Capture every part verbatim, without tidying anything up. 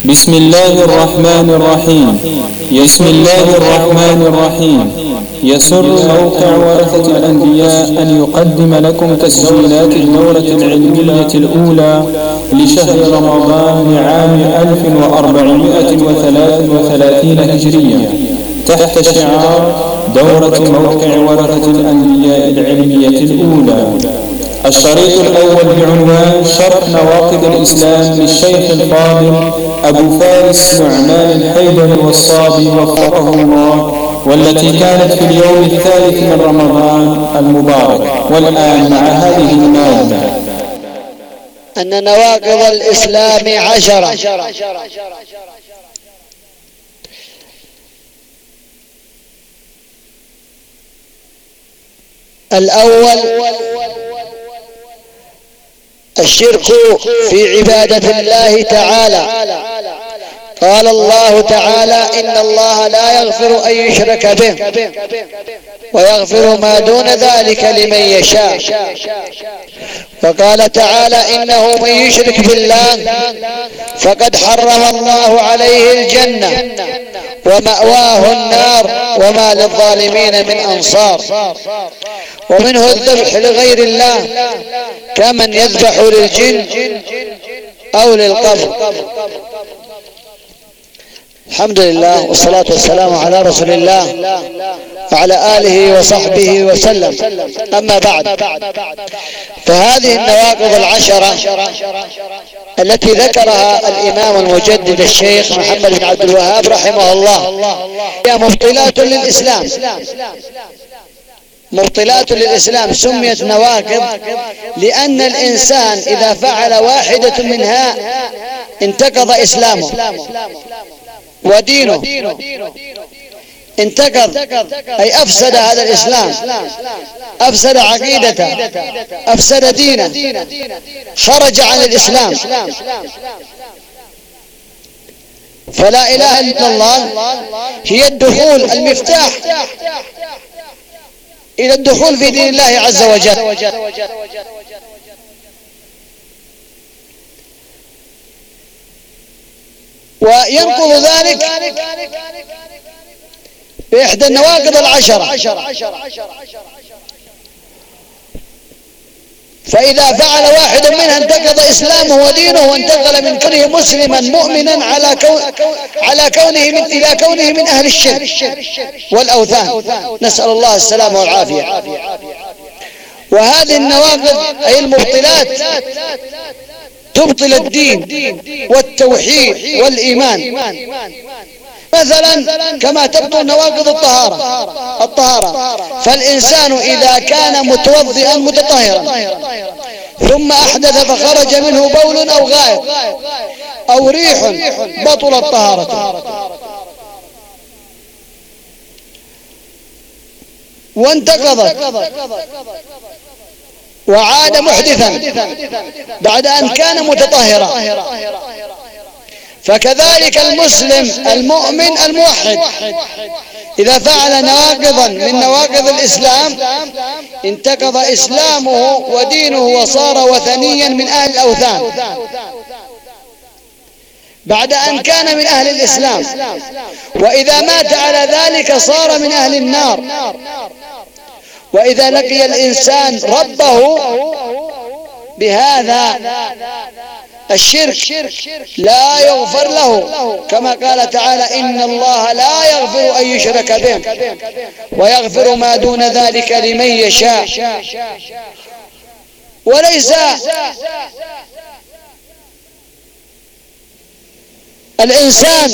بسم الله الرحمن الرحيم. بسم الله الرحمن الرحيم. يسر موقع ورثة الأنبياء أن يقدم لكم تسجيلات الدورة العلمية الأولى لشهر رمضان لعام ألف وأربعمائة وثلاث وثلاثين هجرية تحت شعار دورة موقع ورثة الأنبياء العلمية الأولى. الشريط الأول بعنوان شرح نواقض الإسلام للشيخ الفاضل أبو فارس نعمان الحيدر الوصابي وفقه الله، والتي كانت في اليوم الثالث من رمضان المبارك. والآن مع هذه المادة. أن نواقض الإسلام عشرة. الأول الشرك في عبادة الله تعالى. قال الله تعالى: إن الله لا يغفر أن يشرك به ويغفر ما دون ذلك لمن يشاء. وقال تعالى: إنه من يشرك بالله فقد حرم الله عليه الجنة ومأواه النار وما للظالمين من أنصار. ومنه الذبح لغير الله كمن يذبح للجن أو للقبر. الحمد لله والصلاة والسلام على رسول الله وعلى آله وصحبه وسلم. أما بعد، فهذه النواقض العشرة التي ذكرها الإمام المجدد الشيخ محمد بن عبد الوهاب رحمه الله هي مبطلات للإسلام. مبطلات للإسلام سميت نواقض لأن الإنسان إذا فعل واحدة منها انتقض إسلامه ودينه، انتقض أي أفسد هذا الإسلام، أفسد عقيدته، أفسد دينه، خرج عن الإسلام. فلا إله إلا الله هي الدخول، المفتاح إلى الدخول في دين الله عز وجل. وينقض ذلك بإحدى النواقض العشرة. فإذا فعل واحد منها انتقض إسلامه ودينه وانتقل من كونه مسلما مؤمنا على كون على كونه من إلى كونه من أهل الشرك والأوثان، نسأل الله السلامة والعافية. وهذه النواقض أي المبطلات تبطل الدين والتوحيد والإيمان. مثلا كما تبطل نواقض الطهارة الطهارة فالإنسان إذا كان متوضئا متطهرا ثم أحدث فخرج منه بول أو غائط أو ريح بطلت طهارته، وانتقضت وعاد محدثا بعد أن كان متطهرا. فكذلك المسلم المؤمن الموحد إذا فعل نواقضا من نواقض الإسلام انتقض إسلامه ودينه وصار وثنيا من أهل الأوثان بعد أن كان من أهل الإسلام. وإذا مات على ذلك صار من أهل النار. وإذا لقي الإنسان ربه بهذا الشرك لا يغفر له، كما قال تعالى: إن الله لا يغفر أن يشرك به ويغفر ما دون ذلك لمن يشاء. وليس الإنسان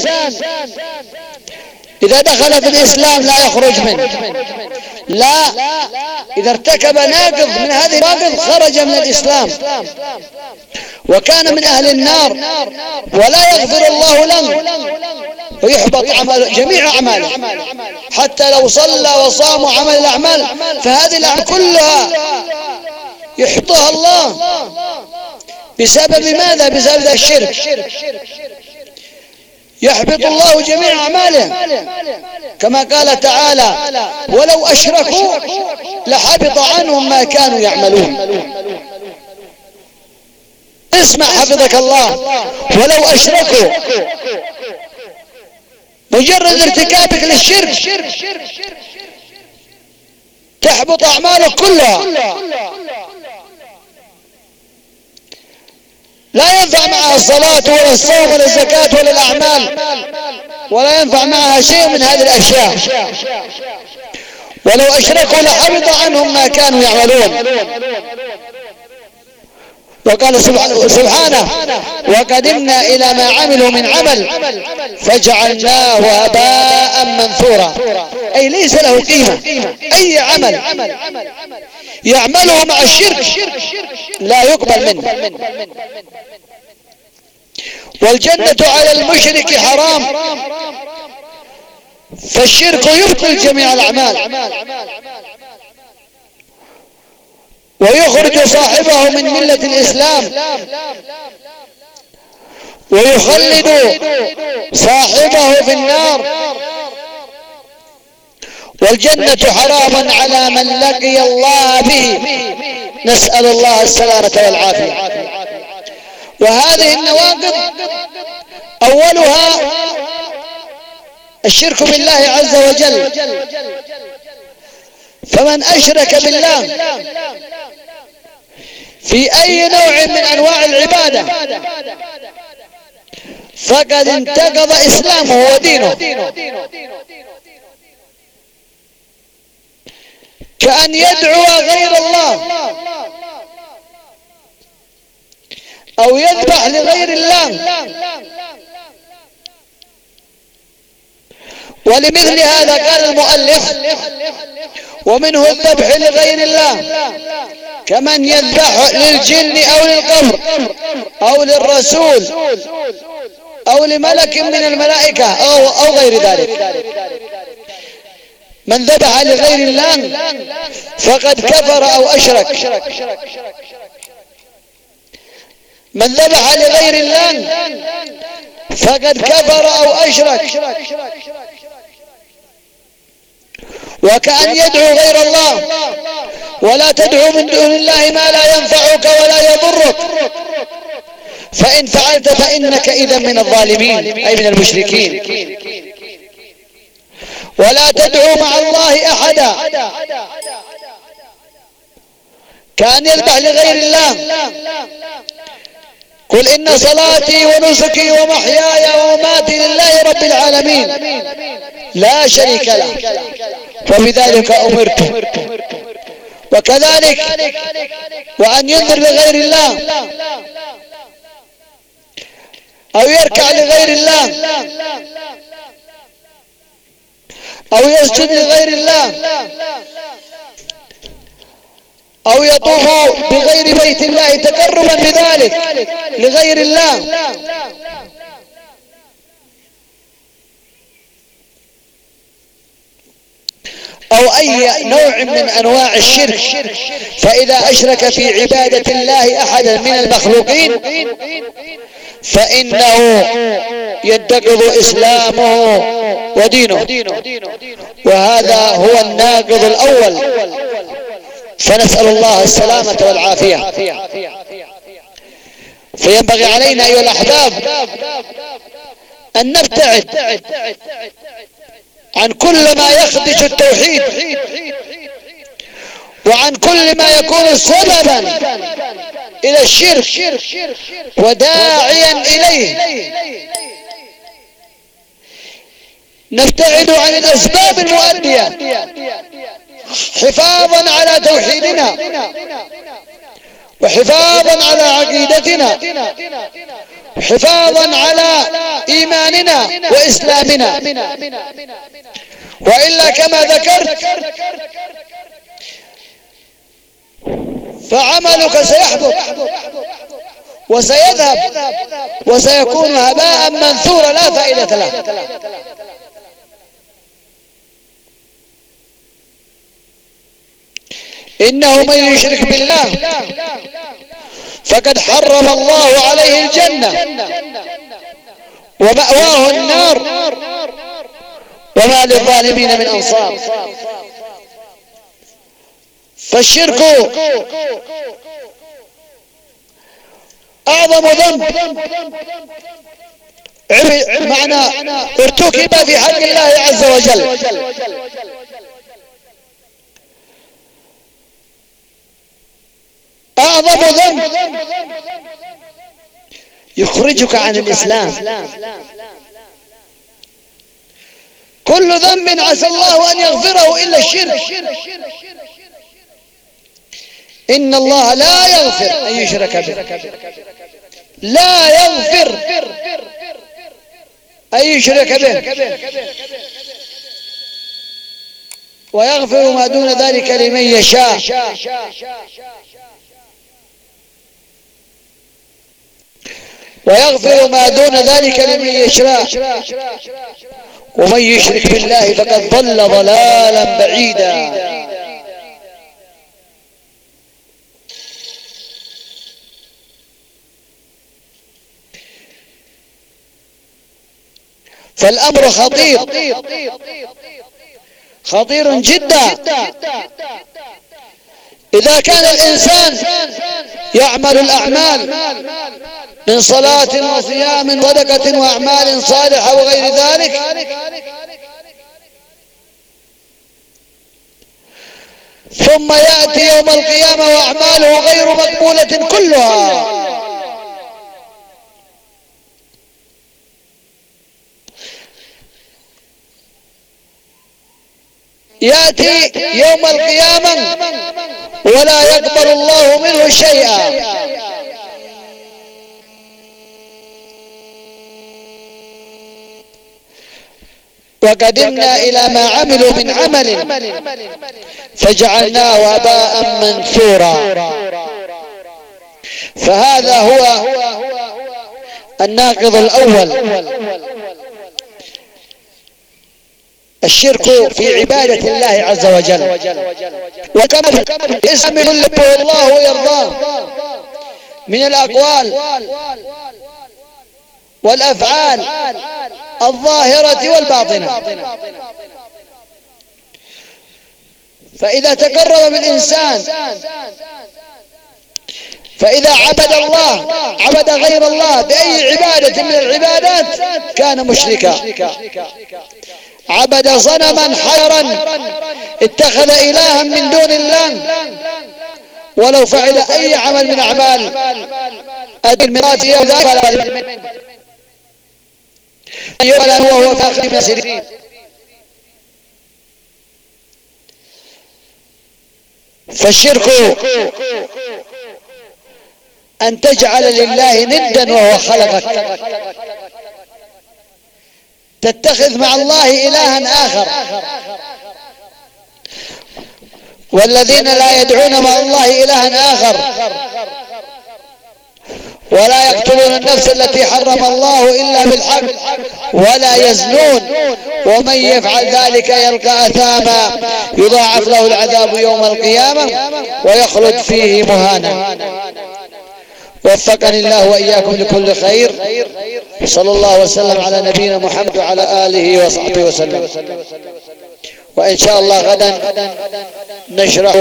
إذا دخل في الإسلام لا يخرج منه، لا، إذا ارتكب ناقض من هذه النواقض خرج من الإسلام وكان من أهل النار ولا يغفر الله له ويحبط عمل جميع أعماله. حتى لو صلى وصام وعمل الأعمال فهذه الأعمال كلها يحبطها الله بسبب ماذا؟ بسبب الشرك. يحبط الله جميع أعماله كما قال تعالى: ولو أشركوا لحبط عنهم ما كانوا يعملون. اسمع حفظك الله، ولو أشركوا، مجرد ارتكابك للشرك تحبط أعمالك كلها، لا ينفع معها الصلاة ولا الصوم ولا الزكاة ولا الأعمال، ولا ينفع معها شيء من هذه الأشياء. ولو أشركوا لحبط عنهم ما كانوا يعملون. وقال سبحانه وقدمنا إلى ما عملوا من عمل فجعلناه هباء منثورا، أي ليس له قيمة. أي عمل يعمله مع الشرك لا يقبل منه. والجنة على المشرك حرام، فالشرك يبطل جميع الأعمال ويخرج صاحبه من ملة الإسلام ويخلد صاحبه في النار. والجنة حرام على من لقي الله به، نسأل الله السلامة والعافية. وهذه النواقض أولها الشرك بالله عز وجل. فمن أشرك بالله في أي نوع من أنواع العبادة فقد انتقض إسلامه ودينه، كأن يدعو غير الله أو يذبح لغير الله. ولمثل هذا قال المؤلف ومنه الذبح لغير الله، كمن يذبح للجن أو للقبر أو للرسول أو لملك من الملائكة أو, أو غير ذلك. من ذبح لغير الله فقد كفر أو أشرك. من ذبح لغير الله فقد كفر أو أشرك. وكأن يدعو غير الله، ولا تدعو من دون الله ما لا ينفعك ولا يضرك، فإن فعلت فإنك إذا من الظالمين أي من المشركين. ولا تدعو مع الله أحدا، كأن يذبح لغير الله. قل إن صلاتي ونسكي ومحياي ومماتي لله رب العالمين لا شريك له وبذلك أمرت. وكذلك وأن ينذر لغير الله أو يركع لغير الله أو يسجد لغير الله أو يطوف بغير بيت الله تقربا بذلك لغير الله، أو أي نوع من أنواع الشرك. فإذا أشرك في عبادة الله أحدا من المخلوقين فإنه ينتقض إسلامه ودينه، وهذا هو الناقض الأول. فنسأل الله السلامة والعافية. فينبغي علينا أيها الأحباب أن نبتعد عن كل ما يخدش التوحيد وعن كل ما يكون سببا إلى الشرك وداعيا إليه. نبتعد عن الأسباب المؤدية حفاظا على توحيدنا وحفاظا على عقيدتنا حفاظا على إيماننا وإسلامنا. وإلا كما ذكرت فعملك سيحبط وسيذهب وسيكون هباء منثورا لا فائدة له. إنه من يشرك بالله فقد حرم الله عليه الجنة ومأواه النار وما للظالمين من أنصار. فالشرك أعظم ذنب معنى ارتكب في حق الله عز وجل. أعظم ذنب يخرجك عن الإسلام. كل ذنب عسى الله أن يغفره إلا الشرك. إن الله لا يغفر أن يشرك به، لا يغفر أن يشرك به، ويغفر ما دون ذلك لمن يشاء. ويغفر ما دون ذلك لمن يشاء، ومن يشرك بالله فقد ضل ضلالا بعيدا. فالأمر خطير خطير جدا. إذا كان الإنسان يعمل الأعمال من صلاة وصيام وصدقة وأعمال صالحة وغير ذلك، ثم يأتي يوم القيامة وأعماله غير مقبولة كلها، يأتي يوم القيامة ولا يقبل الله منه شيئا. وقدمنا إلى ما عملوا من عمل فجعلناه هباء منثورا. فهذا هو الناقض الأول، الشرك في عبادة الله عز وجل. وكما اسم يحبه الله ويرضاه من الأقوال والأفعال الظاهرة والباطنة. فإذا تقرب بالإنسان، فإذا عبد الله عبد غير الله بأي عبادة من العبادات كان مشركا. عبد صنما حجرا اتخذ إلها من دون الله، ولو فعل أي عمل من أعمال المرات يقبل وهو فاخر من السرين. فالشرك أن تجعل لله ندا وهو خلقك، تتخذ مع الله إلها آخر. والذين لا يدعون مع الله إلها آخر ولا يقتلون النفس التي حرم الله إلا بالحق ولا يزنون ومن يفعل ذلك يلقى أثاما يضاعف له العذاب يوم القيامة ويخلد فيه مهانا. وفقني الله وإياكم لكل خير. صلى الله وسلم على نبينا محمد وعلى آله وصحبه وسلم. وإن شاء الله غدا نشرح.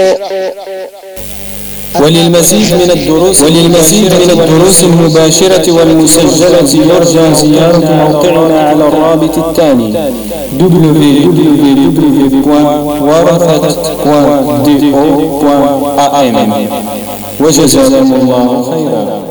وللمزيد من الدروس وللمزيد من الدروس المباشرة والمسجلة يرجى زيارة موقعنا على الرابط التالي دبليو دبليو دبليو دوت ورثة دوت دي او دوت ام. وجزاكم الله خيرا.